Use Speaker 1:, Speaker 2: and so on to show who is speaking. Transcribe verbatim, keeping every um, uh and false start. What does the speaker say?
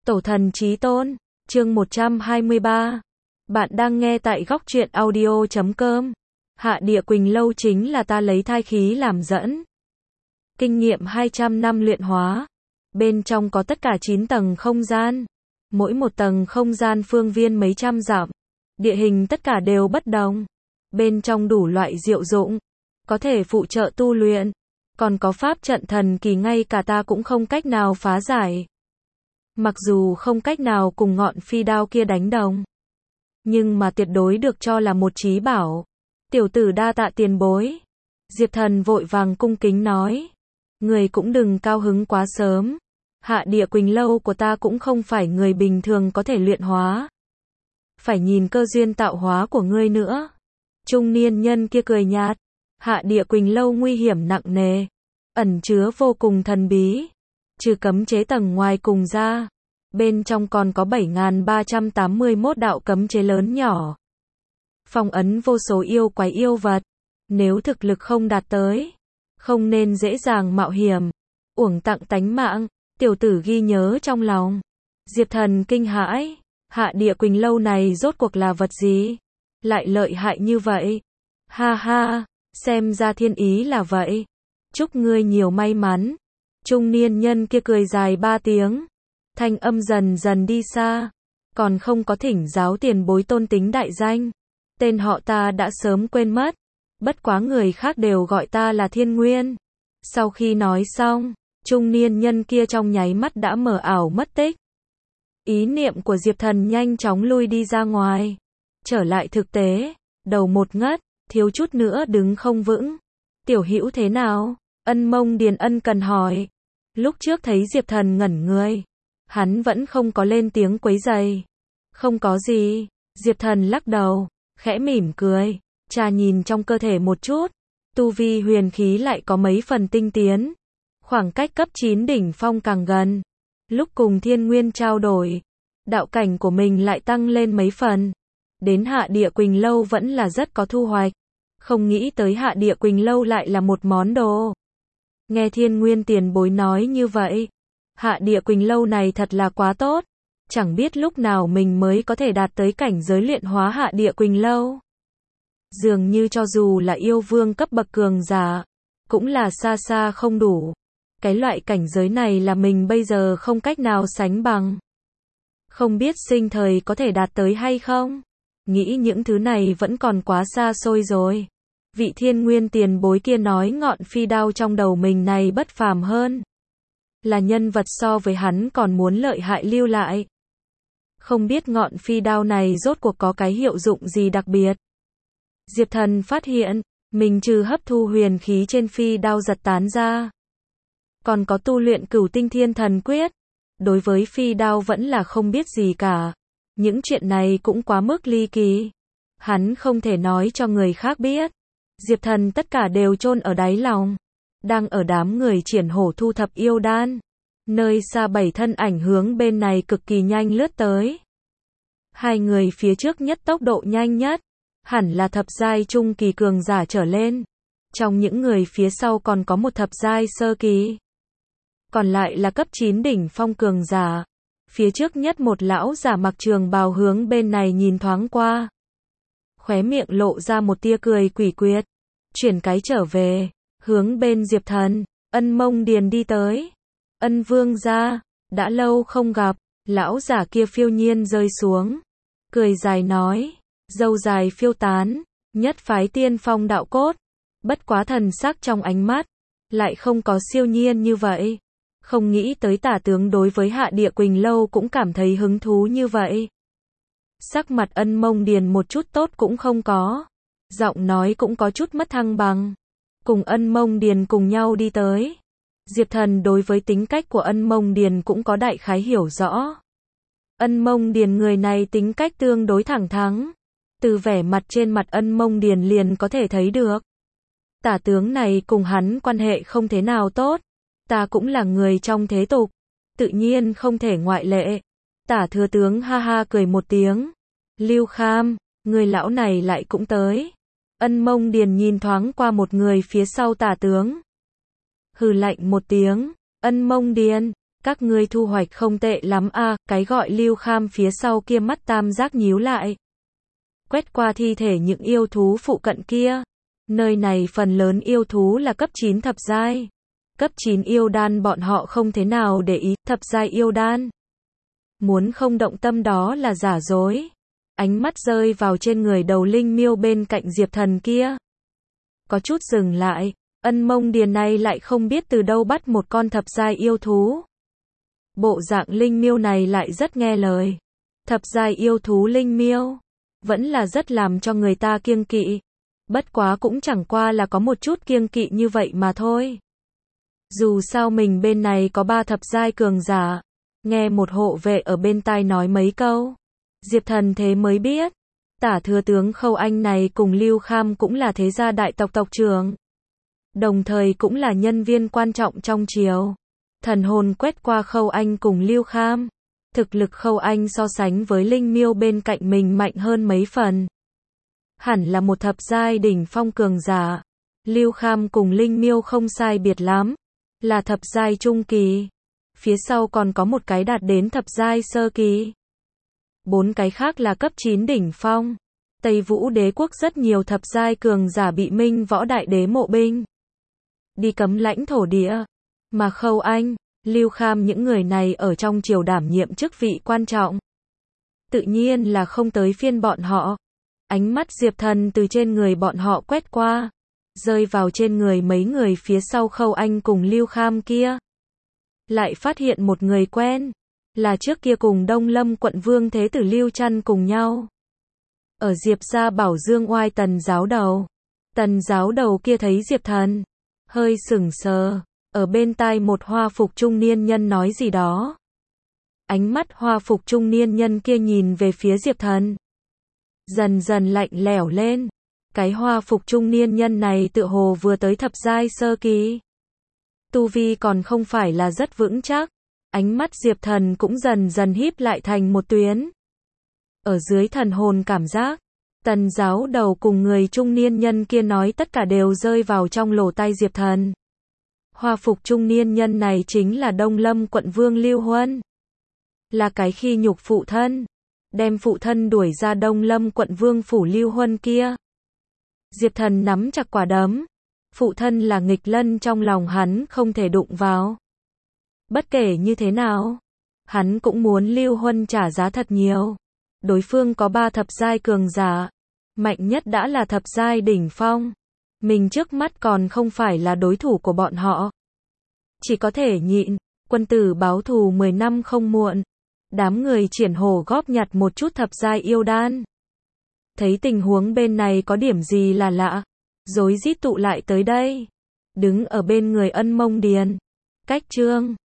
Speaker 1: Tổ thần chí tôn, chương một trăm hai mươi ba. Bạn đang nghe tại góc truyện audio chấm com. Hạ Địa Quỳnh Lâu chính là ta lấy thai khí làm dẫn. Kinh nghiệm hai trăm năm luyện hóa. Bên trong có tất cả chín tầng không gian. Mỗi một tầng không gian phương viên mấy trăm dặm. Địa hình tất cả đều bất đồng. Bên trong đủ loại diệu dụng. Có thể phụ trợ tu luyện. Còn có pháp trận thần kỳ ngay cả ta cũng không cách nào phá giải. Mặc dù không cách nào cùng ngọn phi đao kia đánh đồng. Nhưng mà tuyệt đối được cho là một trí bảo. Tiểu tử đa tạ tiền bối. Diệp Thần vội vàng cung kính nói. Người cũng đừng cao hứng quá sớm. Hạ Địa Quỳnh Lâu của ta cũng không phải người bình thường có thể luyện hóa. Phải nhìn cơ duyên tạo hóa của ngươi nữa. Trung niên nhân kia cười nhạt. Hạ Địa Quỳnh Lâu nguy hiểm nặng nề. Ẩn chứa vô cùng thần bí. Trừ cấm chế tầng ngoài cùng ra. Bên trong còn có bảy nghìn ba trăm tám mươi mốt đạo cấm chế lớn nhỏ. Phong ấn vô số yêu quái yêu vật. Nếu thực lực không đạt tới. Không nên dễ dàng mạo hiểm. Uổng tặng tánh mạng. Tiểu tử ghi nhớ trong lòng. Diệp Thần kinh hãi. Hạ Địa Quỳnh Lâu này rốt cuộc là vật gì? Lại lợi hại như vậy. Ha ha. Xem ra thiên ý là vậy. Chúc ngươi nhiều may mắn. Trung niên nhân kia cười dài ba tiếng. Thanh âm dần dần đi xa. Còn không có thỉnh giáo tiền bối tôn tính đại danh. Tên họ ta đã sớm quên mất. Bất quá người khác đều gọi ta là Thiên Nguyên. Sau khi nói xong, trung niên nhân kia trong nháy mắt đã mờ ảo mất tích. Ý niệm của Diệp Thần nhanh chóng lui đi ra ngoài. Trở lại thực tế, đầu một ngất, thiếu chút nữa đứng không vững. Tiểu hữu thế nào? Ân Mông Điền ân cần hỏi. Lúc trước thấy Diệp Thần ngẩn người. Hắn vẫn không có lên tiếng quấy rầy. Không có gì. Diệp Thần lắc đầu, khẽ mỉm cười. Trà nhìn trong cơ thể một chút. Tu vi huyền khí lại có mấy phần tinh tiến. Khoảng cách cấp chín đỉnh phong càng gần. Lúc cùng Thiên Nguyên trao đổi. Đạo cảnh của mình lại tăng lên mấy phần. Đến Hạ Địa Quỳnh Lâu vẫn là rất có thu hoạch. Không nghĩ tới Hạ Địa Quỳnh Lâu lại là một món đồ. Nghe Thiên Nguyên tiền bối nói như vậy. Hạ Địa Quỳnh Lâu này thật là quá tốt. Chẳng biết lúc nào mình mới có thể đạt tới cảnh giới luyện hóa Hạ Địa Quỳnh Lâu. Dường như cho dù là yêu vương cấp bậc cường giả, cũng là xa xa không đủ. Cái loại cảnh giới này là mình bây giờ không cách nào sánh bằng. Không biết sinh thời có thể đạt tới hay không? Nghĩ những thứ này vẫn còn quá xa xôi rồi. Vị Thiên Nguyên tiền bối kia nói ngọn phi đao trong đầu mình này bất phàm hơn. Là nhân vật so với hắn còn muốn lợi hại lưu lại. Không biết ngọn phi đao này rốt cuộc có cái hiệu dụng gì đặc biệt. Diệp Thần phát hiện, mình trừ hấp thu huyền khí trên phi đao giật tán ra. Còn có tu luyện Cửu Tinh Thiên Thần Quyết. Đối với phi đao vẫn là không biết gì cả. Những chuyện này cũng quá mức ly kỳ. Hắn không thể nói cho người khác biết. Diệp Thần tất cả đều chôn ở đáy lòng. Đang ở đám người triển hổ thu thập yêu đan. Nơi xa bảy thân ảnh hướng bên này cực kỳ nhanh lướt tới. Hai người phía trước nhất tốc độ nhanh nhất. Hẳn là thập giai trung kỳ cường giả trở lên. Trong những người phía sau còn có một thập giai sơ kỳ. Còn lại là cấp chín đỉnh phong cường giả. Phía trước nhất một lão giả mặc trường bào hướng bên này nhìn thoáng qua. Khóe miệng lộ ra một tia cười quỷ quyệt. Chuyển cái trở về. Hướng bên Diệp Thần, Ân Mông Điền đi tới. Ân vương gia, đã lâu không gặp. Lão giả kia phiêu nhiên rơi xuống. Cười dài nói. Râu dài phiêu tán. Nhất phái tiên phong đạo cốt. Bất quá thần sắc trong ánh mắt. Lại không có siêu nhiên như vậy. Không nghĩ tới tả tướng đối với Hạ Địa Quỳnh Lâu cũng cảm thấy hứng thú như vậy. Sắc mặt Ân Mông Điền một chút tốt cũng không có. Giọng nói cũng có chút mất thăng bằng. Cùng Ân Mông Điền cùng nhau đi tới. Diệp Thần đối với tính cách của Ân Mông Điền cũng có đại khái hiểu rõ. Ân Mông Điền người này tính cách tương đối thẳng thắn. Từ vẻ mặt trên mặt Ân Mông Điền liền có thể thấy được. Tả tướng này cùng hắn quan hệ không thế nào tốt. Ta cũng là người trong thế tục. Tự nhiên không thể ngoại lệ. Tả thừa tướng ha ha cười một tiếng. Lưu Kham, người lão này lại cũng tới. Ân Mông Điền nhìn thoáng qua một người phía sau tả tướng. Hừ lạnh một tiếng. Ân Mông Điền, các ngươi thu hoạch không tệ lắm a, cái gọi Lưu Kham phía sau kia mắt tam giác nhíu lại. Quét qua thi thể những yêu thú phụ cận kia. Nơi này phần lớn yêu thú là cấp chín thập giai. Cấp chín yêu đan bọn họ không thế nào để ý, thập giai yêu đan. Muốn không động tâm đó là giả dối. Ánh mắt rơi vào trên người đầu linh miêu bên cạnh Diệp Thần kia. Có chút dừng lại, Ân Mông Điền này lại không biết từ đâu bắt một con thập giai yêu thú. Bộ dạng linh miêu này lại rất nghe lời. Thập giai yêu thú linh miêu, vẫn là rất làm cho người ta kiêng kỵ. Bất quá cũng chẳng qua là có một chút kiêng kỵ như vậy mà thôi. Dù sao mình bên này có ba thập giai cường giả. Nghe một hộ vệ ở bên tai nói mấy câu. Diệp Thần thế mới biết. Tả thừa tướng Khâu Anh này cùng Lưu Kham cũng là thế gia đại tộc tộc trưởng. Đồng thời cũng là nhân viên quan trọng trong triều. Thần hồn quét qua Khâu Anh cùng Lưu Kham. Thực lực Khâu Anh so sánh với linh miêu bên cạnh mình mạnh hơn mấy phần. Hẳn là một thập giai đỉnh phong cường giả. Lưu Kham cùng linh miêu không sai biệt lắm. Là thập giai trung kỳ. Phía sau còn có một cái đạt đến thập giai sơ kỳ. Bốn cái khác là cấp chín đỉnh phong. Tây Vũ đế quốc rất nhiều thập giai cường giả bị Minh Võ Đại Đế mộ binh. Đi cấm lãnh thổ địa. Mà Khâu Anh, Lưu Kham những người này ở trong triều đảm nhiệm chức vị quan trọng. Tự nhiên là không tới phiên bọn họ. Ánh mắt Diệp Thần từ trên người bọn họ quét qua. Rơi vào trên người mấy người phía sau Khâu Anh cùng Lưu Kham kia. Lại phát hiện một người quen. Là trước kia cùng Đông Lâm quận vương thế tử Lưu Trăn cùng nhau. Ở Diệp gia Bảo Dương Oai Tần giáo đầu. Tần giáo đầu kia thấy Diệp Thần. Hơi sững sờ. Ở bên tai một hoa phục trung niên nhân nói gì đó. Ánh mắt hoa phục trung niên nhân kia nhìn về phía Diệp Thần. Dần dần lạnh lẽo lên. Cái hoa phục trung niên nhân này tựa hồ vừa tới thập giai sơ kỳ. Tu vi còn không phải là rất vững chắc. Ánh mắt Diệp Thần cũng dần dần híp lại thành một tuyến. Ở dưới thần hồn cảm giác, Tần giáo đầu cùng người trung niên nhân kia nói tất cả đều rơi vào trong lỗ tai Diệp Thần. Hoa phục trung niên nhân này chính là Đông Lâm quận vương Lưu Huân. Là cái khi nhục phụ thân, đem phụ thân đuổi ra Đông Lâm quận vương phủ Lưu Huân kia. Diệp Thần nắm chặt quả đấm. Phụ thân là nghịch lân trong lòng hắn không thể đụng vào. Bất kể như thế nào, hắn cũng muốn Lưu Huân trả giá thật nhiều. Đối phương có ba thập giai cường giả, mạnh nhất đã là thập giai đỉnh phong. Mình trước mắt còn không phải là đối thủ của bọn họ. Chỉ có thể nhịn, quân tử báo thù mười năm không muộn. Đám người triển hổ góp nhặt một chút thập giai yêu đan. Thấy tình huống bên này có điểm gì là lạ, rối rít tụ lại tới đây. Đứng ở bên người Ân Mông Điền. Cách chương